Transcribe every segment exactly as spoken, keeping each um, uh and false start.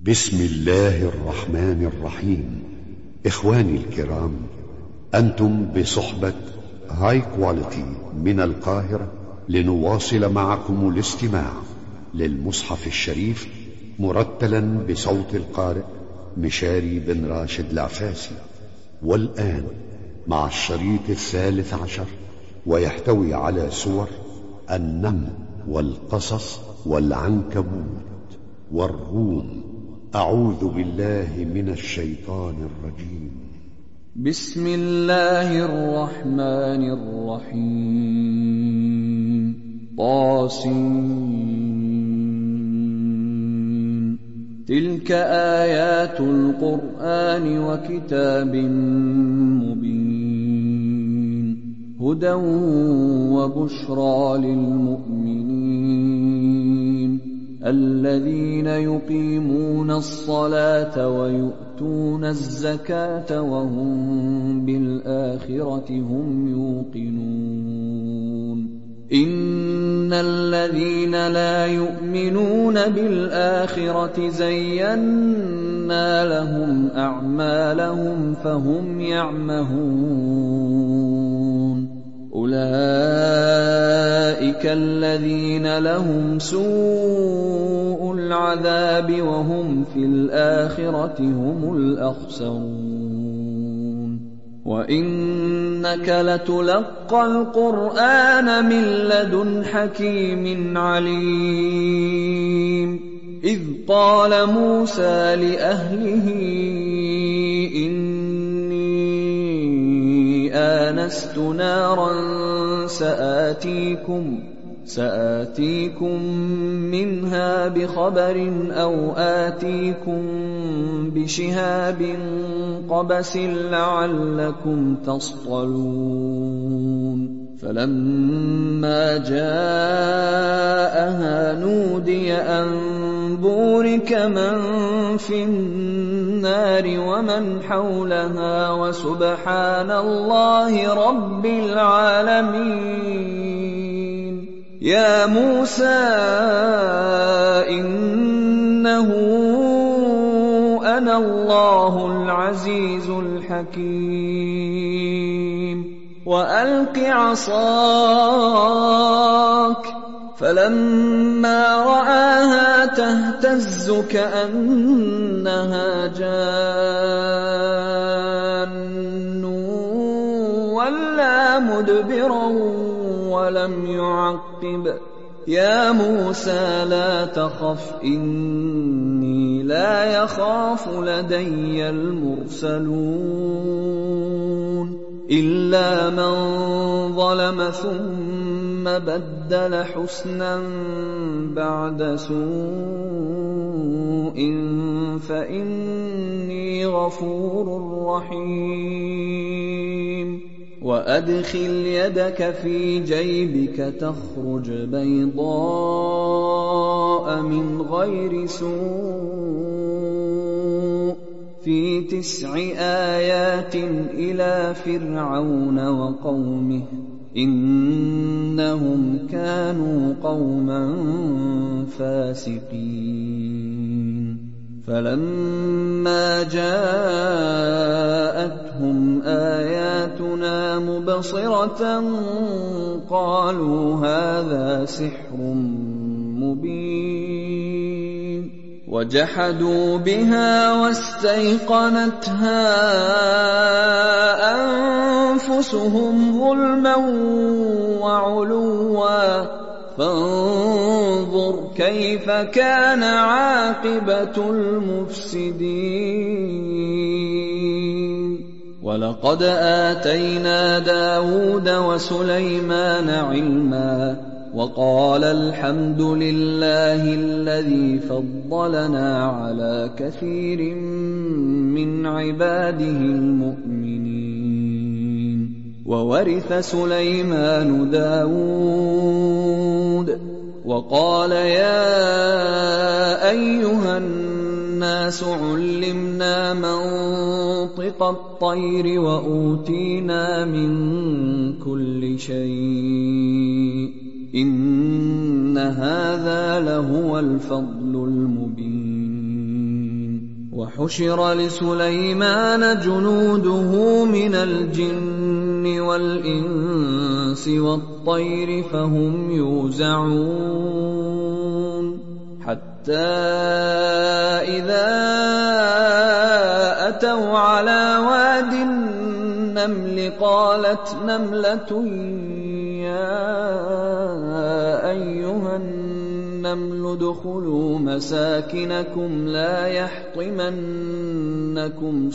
بسم الله الرحمن الرحيم. إخواني الكرام، أنتم بصحبة هاي كواليتي من القاهرة لنواصل معكم الاستماع للمصحف الشريف مرتلا بصوت القارئ مشاري بن راشد العفاسي. والآن مع الشريط الثالث عشر، ويحتوي على سور النمل والقصص والعنكبوت والروم. أعوذ بالله من الشيطان الرجيم. بسم الله الرحمن الرحيم. طاسين. تلك آيات القرآن وكتاب مبين، هدى وبشرى للمؤمنين الذين يقيمون الصلاة ويؤتون الزكاة وهم بالآخرة هم يوقنون. إن الذين لا يؤمنون بالآخرة زينا لهم أعمالهم فهم يعمهون. أولئك الذين لهم سوء العذاب وهم في الآخرة هم الأخسرون. وإنك لتلقى القرآن من لدن حكيم عليم. إذ قال موسى لأهله آنست نارا سآتيكم سآتيكم منها بخبر أو آتيكم بشهاب قبس لعلكم تصطلون. فلما جاءها نودي أن بورك من في النار ومن حولها وسبحان الله رب العالمين. يا موسى إنه أنا الله العزيز الحكيم. وألق عصاك. فلما رآها تهتز كأنها جان ولا مدبرا ولم يعقب. يا موسى لا تخف إني لا يخاف لدي المرسلون. إلا من ظلم ثم بدل حسنا بعد سوء فإني غفور رحيم. وأدخل يدك في جيبك تخرج بيضاء من غير سوء في تسع آيات إلى فرعون وقومه إنهم كانوا قوما فاسقين. فلما جاءتهم آياتنا مبصرة قالوا هذا سحر مبين. وجحدوا بها واستيقنتها أنفسهم ظلما وعلوا فانظر كيف كان عاقبة المفسدين. ولقد آتينا داود وسليمان علما وقال الحمد لله الذي فضلنا على كثير من عباده المؤمنين. وورث سليمان داود وقال يا أيها الناس علمنا منطق الطير وأوتينا من كل شيء إن هذا لهو الفضل المبين. وحشر لسليمان جنوده من الجن والإنس والطير فهم يوزعون حتى إذا أتوا على واد النمل قالت نملة يا أيها النمل ادخلوا مساكنكم لا يحطمنكم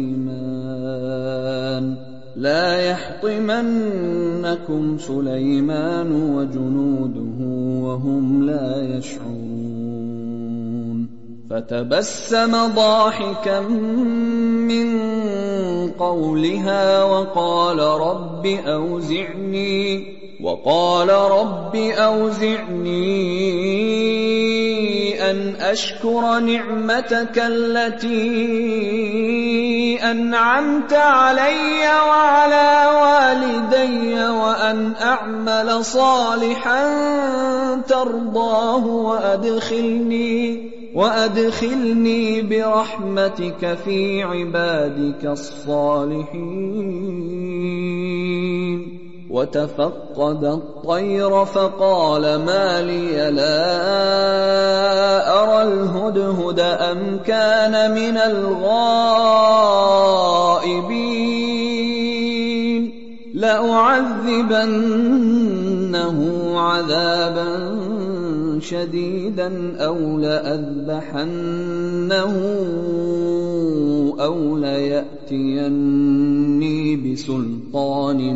سليمان لا يحطمنكم سليمان وجنوده وهم لا يشعرون فتبسم ضاحكا من قولها وقال رب أوزعني وقال رب أوزعني أن أشكر نعمتك التي أنعمت علي وعلى والدي وأن أعمل صالحا ترضاه وأدخلني وأدخلني برحمتك في عبادك الصالحين وتفقد الطير فقال ما لي لا أرى الهدهد أم كان من الغائبين لأعذبنه عذابا شديدا أو لأذبحنه أو ليأتيني بسلطان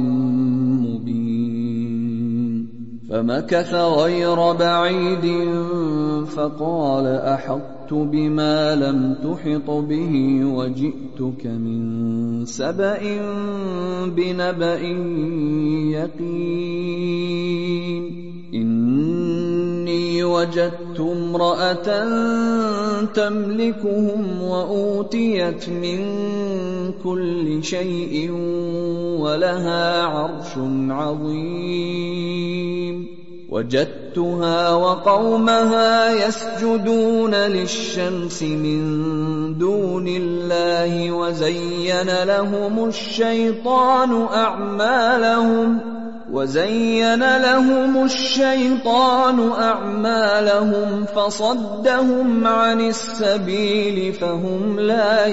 مبين فمكث غير بعيد فقال أحطت بما لم تحط به وجئتك من سبأ بنبأ يقين إني وجدت امرأة تملكهم وأوتيت من كل شيء ولها عرش عظيم وجدتها وقومها يسجدون للشمس من دون الله وزين لهم الشيطان أعمالهم وزين لهم الشيطان أعمالهم فصدهم عن السبيل فهم لا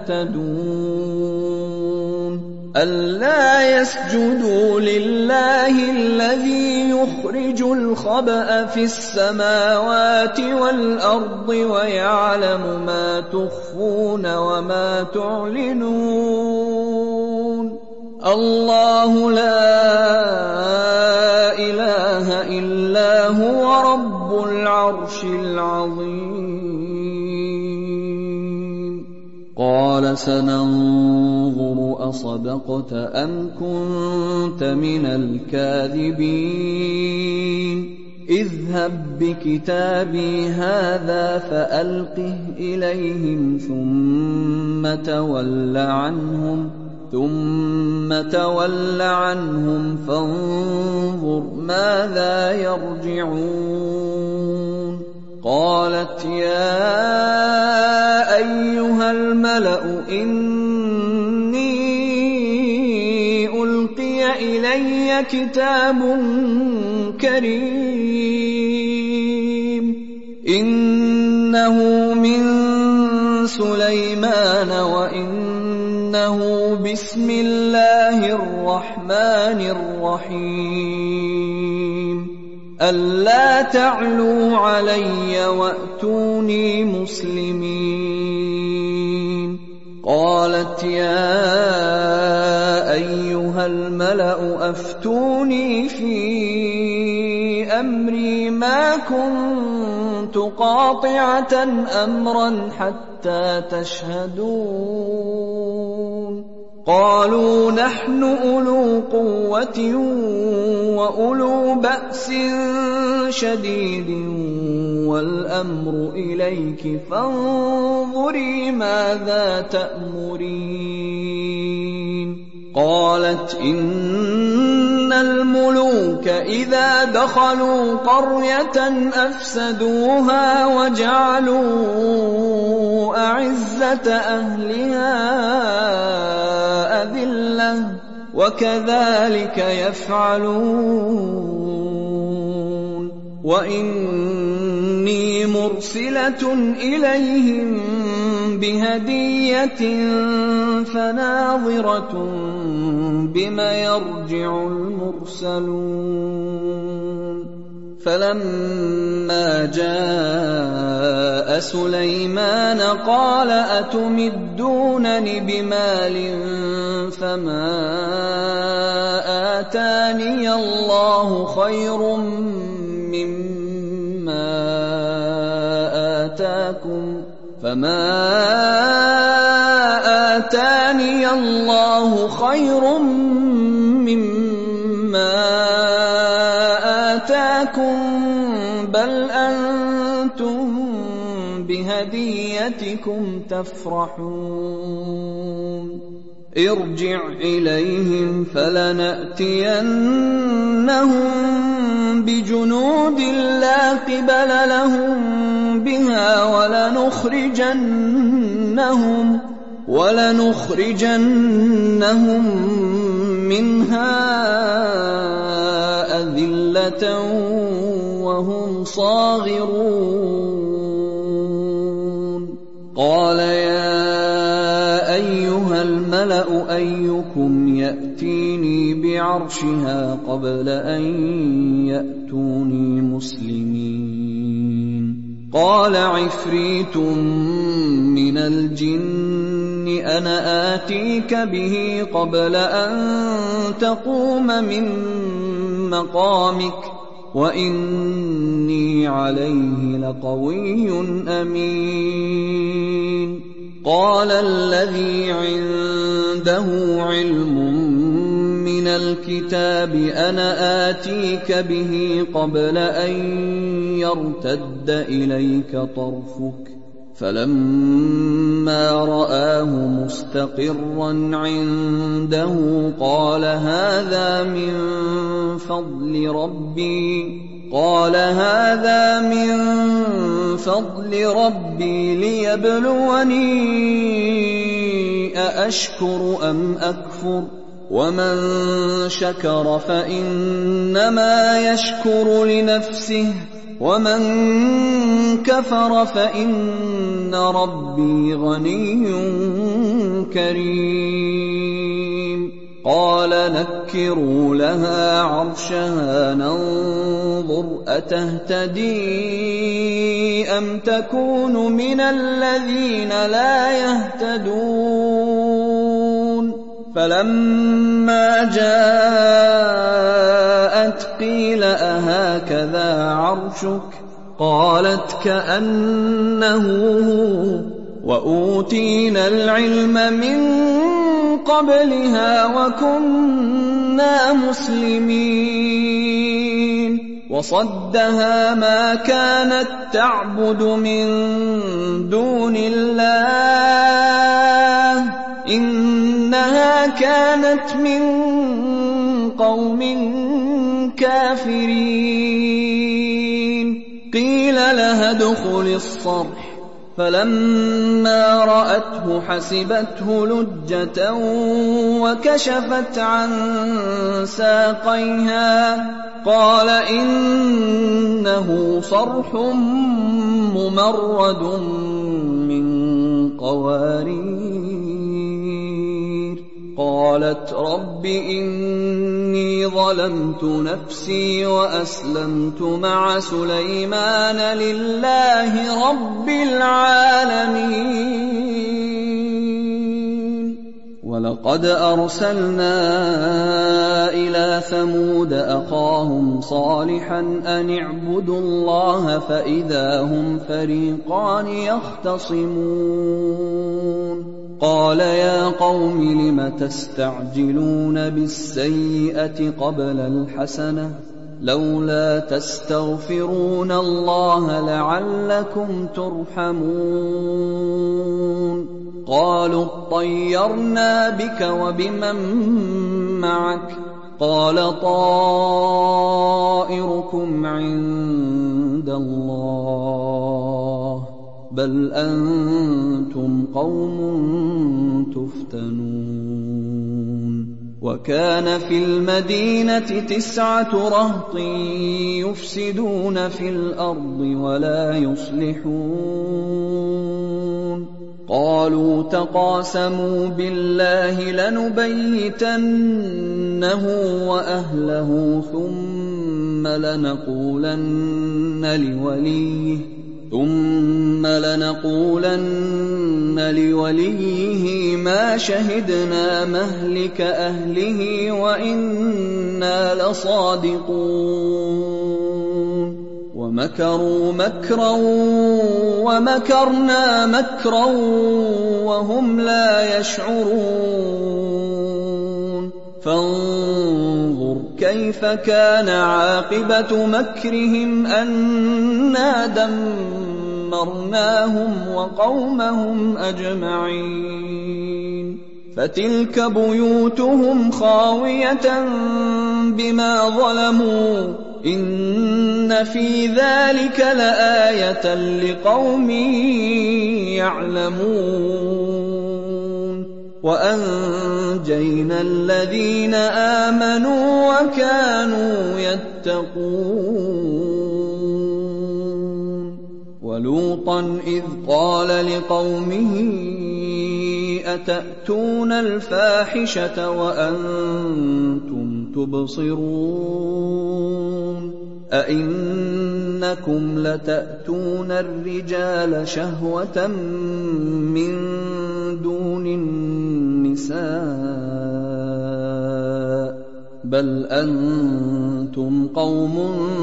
يهتدون ألا يسجدوا لله الذي يخرج الخبأ في السماوات والأرض ويعلم ما تخفون وما تعلنون الله لا إله إلا هو رب العرش العظيم قال سننظر أصدقت أم كنت من الكاذبين اذهب بكتابي هذا فألقه إليهم ثم تول عنهم ثم تول عنهم فانظر ماذا يرجعون قالت يا أيها الملأ إني ألقي إلي كتاب كريم إنه من سليمان وإنه بسم الله الرحمن الرحيم ألا تعلوا علي وأتوني مسلمين قالت يا أيها الملأ أفتوني في أمري ما كنت قاطعة أمرا حتى تشهدون قالوا نحن أولو قوة وأولو بأس شديد والأمر إليك فانظري ماذا تأمرين قالت إن الملوك إذا دخلوا قرية أفسدوها وجعلوا أعزة عزة أهلها أذلة وكذلك يفعلون وإني مرسلة إليهم بهدية فناظرة بما يرجع المرسلون فلما جاء سليمان قال أتمدونني بمال فما آتاني الله خير مما آتاكم فما آتاني الله خير مما آتاكم بل أنتم بهديتكم تفرحون ارجع إليهم فلنأتينهم بجنود لا قبل لهم بها ولنخرجنهم ولنخرجنهم منها أذلة وهم صاغرون قال يا أيها الملأ أيكم يأتيني بعرشها قبل أن يأتوني مسلمين قال عفريت من الجن أنا آتيك به قبل أن تقوم من مقامك وإني عليه لقوي أمين قال الذي عنده علم من الكتاب أنا آتيك به قبل أن يرتد إليك طرفك فلما رآه مستقرا عنده قال هذا من فضل ربي قال هذا من فضل ربي ليبلوني أأشكر أم أكفر ومن شكر فإنما يشكر لنفسه ومن كفر فإن ربي غني كريم قال نكروا لها عرشها ننظر أتهتدي أم تكون من الذين لا يهتدون فلما جاءت قيل أهكذا عرشك قالت كأنه هو وأوتينا العلم من قبلها وكنا مسلمين وصدها ما كانت تعبد من دون الله إنها كانت من قوم كافرين قيل لها ادخل الصرح فلما رأته حسبته لجة وكشفت عن ساقيها قال إنه صرح ممرد من قوارير قالت رب إني ظلمت نفسي وأسلمت مع سليمان لله رب العالمين ولقد أرسلنا إلى ثمود أخاهم صالحا أن اعبدوا الله فإذا هم فريقان يختصمون قال يا قوم لم تستعجلون بالسيئة قبل الحسنة لولا تستغفرون الله لعلكم ترحمون قالوا اطيرنا بك وبمن معك قال طائركم عند الله بل أنتم قوم تفتنون وكان في المدينة تسعة رهط يفسدون في الأرض ولا يصلحون قالوا تقاسموا بالله لنبيتنه وأهله ثم لنقولن لوليه ثم لنقولن لوليه ما شهدنا مهلك أهله وإنا لصادقون ومكروا مكرا ومكرنا مكرا وهم لا يشعرون فانظر كيف كان عاقبة مكرهم أنا دمرناهم وقومهم أجمعين فتلك بيوتهم خاوية بما ظلموا إن في ذلك لآية لقوم يعلمون وأنجينا الذين آمنوا وكانوا يتقون ولوطا إذ قال لقومه أتأتون الفاحشة وأنتم تبصرون أئنكم لتأتون الرجال شهوة من دون النساء بل أنتم قوم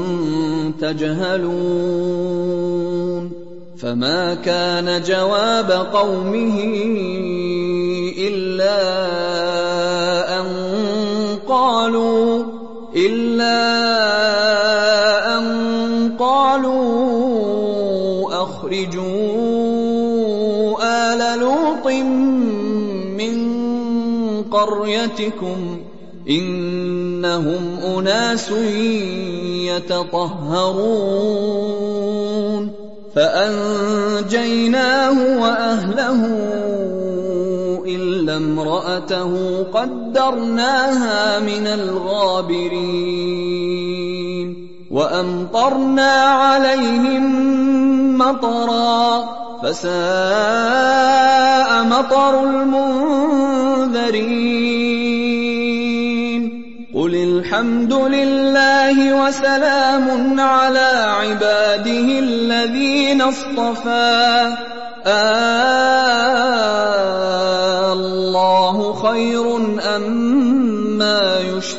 تجهلون فما كان جواب قومه إلا أن قالوا إلا أن قالوا أخرجوا آل لوط من قريتكم إنهم أناس يتطهرون فأنجيناه وأهله إلا امرأته قدرناها من الغابرين وأمطرنا عليهم مطرا فساء مطر المنذرين قل الحمد لله وسلام على عباده الذين اصطفى الله خير أما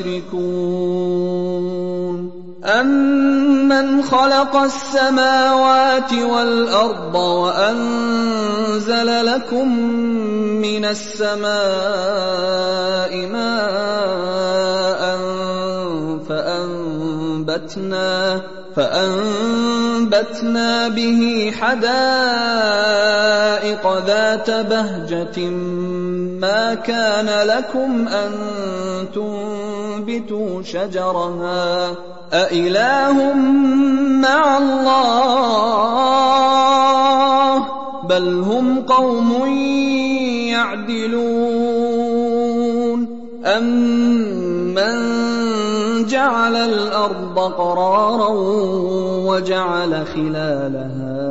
يشركون أمن خلق السماوات والأرض وأنزل لكم من السماء ماء فأنبتنا فأنبتنا به حدائق ذات بهجة ما كان لكم أن تنبتوا شجرها أإله مع الله بل هم قوم يعدلون أمن جعل الأرض قرارا وجعل خلالها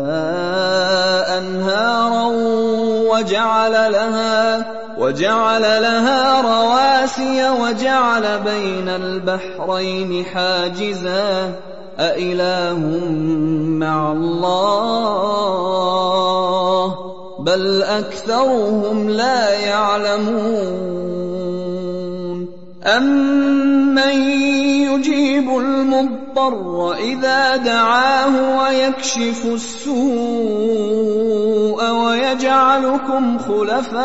أنهارا وجعل لها وجعل لها رواسي وجعل بين البحرين حاجزا أإله مع الله بل أكثرهم لا يعلمون أمن يجيب المضطر إذا دعاه ويكشف السوء ويجعلكم خلفاء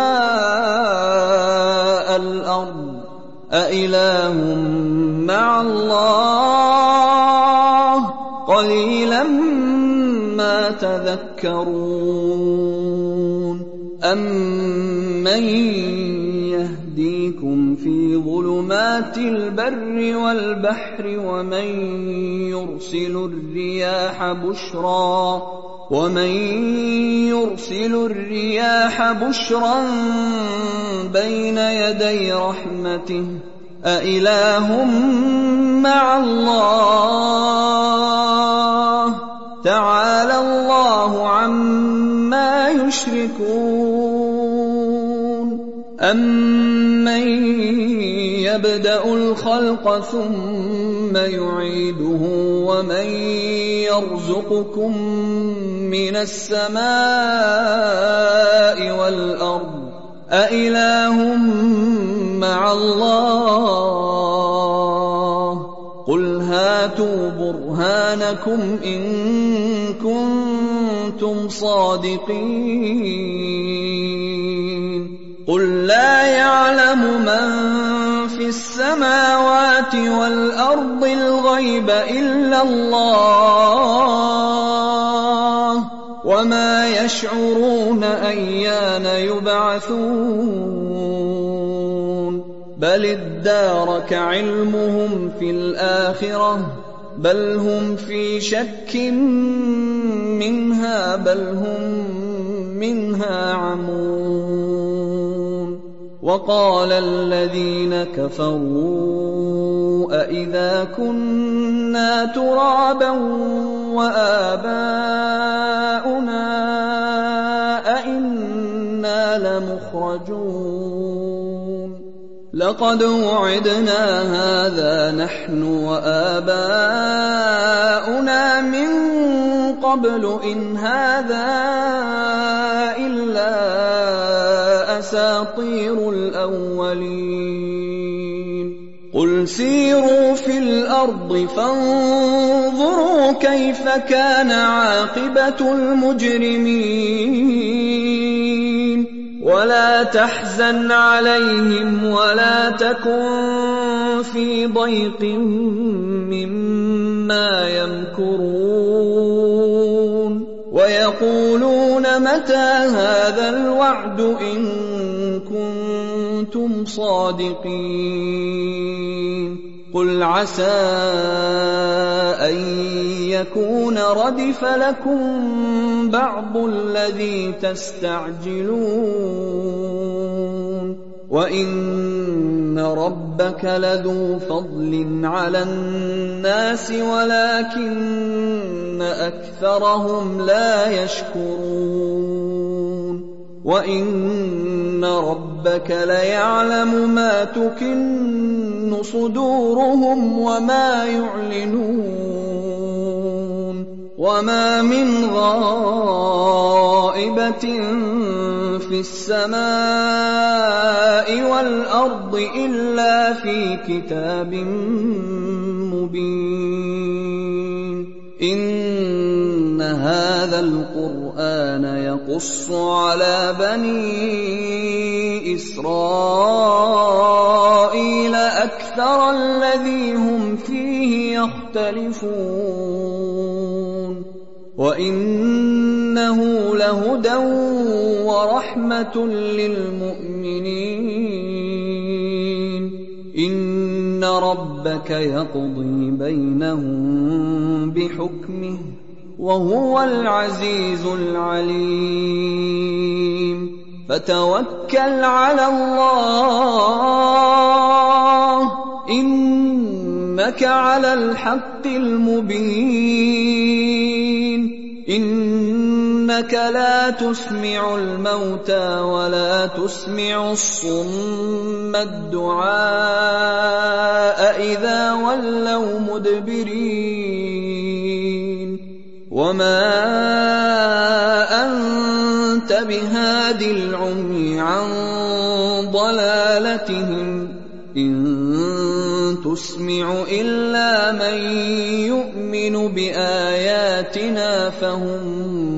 الأرض أإله مع الله قليلا ما تذكرون أمن يهديكم في ظلمات البر والبحر ومن يرسل الرياح بشرا ومن يرسل الرياح بشرا بين يدي رحمته أإله مع الله تعالى الله عما يشركون أمن يبدأ الخلق ثم يعيده ومن يرزقكم من السماء والأرض أإله مع الله قل هاتوا برهانكم إن كنتم صادقين قل لا يعلم من في السماوات والأرض الغيب إلا الله وما يشعرون أيان يبعثون بل ادارك علمهم في الآخرة بل هم في شك منها بل هم منها عمون وقال الذين كفروا أإذا كنا ترابا وآباؤنا أئنا لمخرجون لقد وعدنا هذا نحن وآباؤنا من قبل إن هذا إلا أساطير الأولين قل سيروا في الأرض فانظروا كيف كان عاقبة المجرمين ولا تحزن عليهم ولا تكن في ضيق مما يمكرون ويقولون متى هذا الوعد إن كنتم صادقين قل عسى أن يكون ردف لكم بعض الذي تستعجلون وإن ربك لذو فضل على الناس ولكن أكثرهم لا يشكرون وإن ربك ليعلم ما تكن صدورهم وما يعلنون وما من غائبة في السماء والأرض إلا في كتاب مبين إن هذا القرآن يقص على بني إسرائيل أكثر الذي هم فيه يختلفون وإنه لهدى ورحمة للمؤمنين إن ربك يقضي بينهم بحكمه وهو العزيز العليم فتوكل على الله إنك على الحق المبين إنك لا تسمع الموتى ولا تسمع الصم الدعاء إذا ولوا مدبرين وما أنت بهاد العمي عن ضلالتهم إن تسمع إلا من يؤمن بآياتنا فهم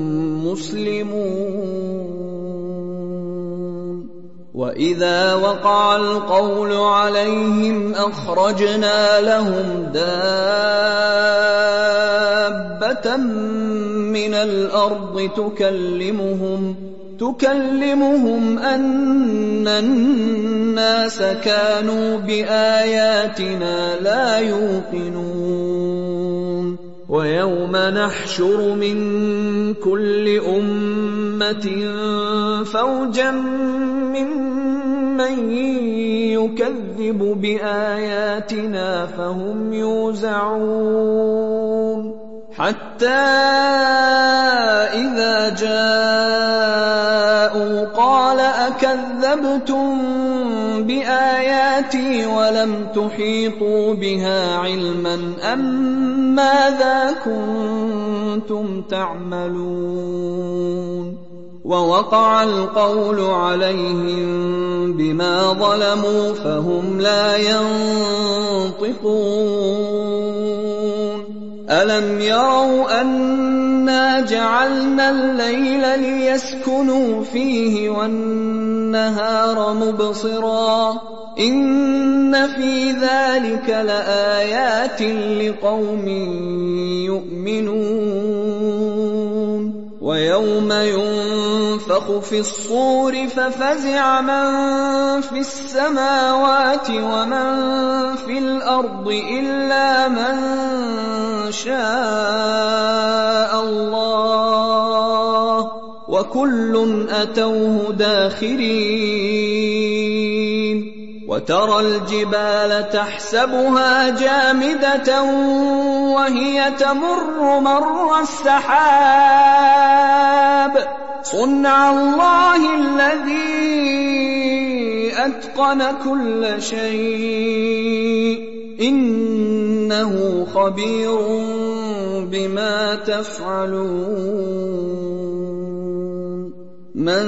مسلمون وإذا وقع القول عليهم أخرجنا لهم دابة من الأرض تكلمهم تكلمهم أن الناس كانوا بآياتنا لا يوقنون ويوم نحشر من كل أمة فوجا ممن يكذب بآياتنا فهم يوزعون حتى إذا جاءوا قال أكذبتم بآياتي ولم تحيطوا بها علما أم ماذا كنتم تعملون ووقع القول عليهم بما ظلموا فهم لا ينطقون ألم يروا أنا جعلنا الليل ليسكنوا فيه والنهار مبصرا إن في ذلك لآيات لقوم يؤمنون ويوم ينفخ في الصور ففزع من في السماوات ومن في الأرض إلا من شاء الله وكل أتوه داخرين وترى الجبال تحسبها جامدة وهي تمر مر السحاب صنع الله الذي أتقن كل شيء إنه خبير بما تفعلون من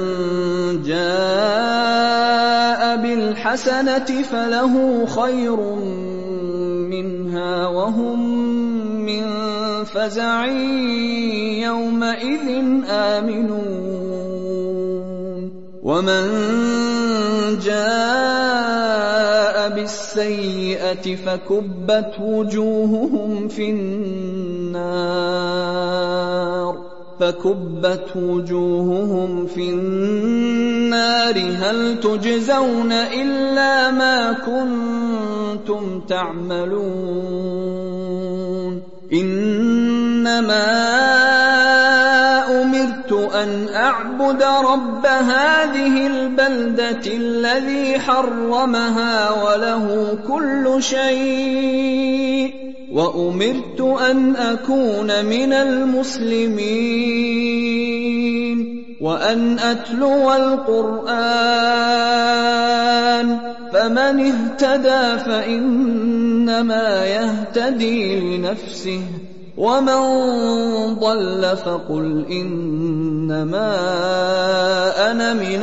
جاء بالحسنة فله خير منها وهم من فزع يومئذ آمنون ومن جاء بالسيئة فكبت وجوههم في النار فكبت وجوههم في النار هل تجزون إلا ما كنتم تعملون إنما أمرت أن أعبد رب هذه البلدة الذي حرمها وله كل شيء وأمرت أن أكون من المسلمين وأن أتلو القرآن فمن اهتدى فإنما يهتدي لنفسه ومن ضل فقل إنما أنا من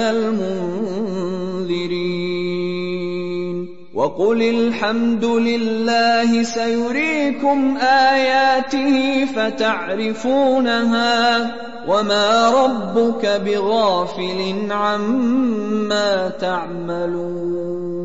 المنذرين وقل الحمد لله سيريكم آياته فتعرفونها وما ربك بغافل عما تعملون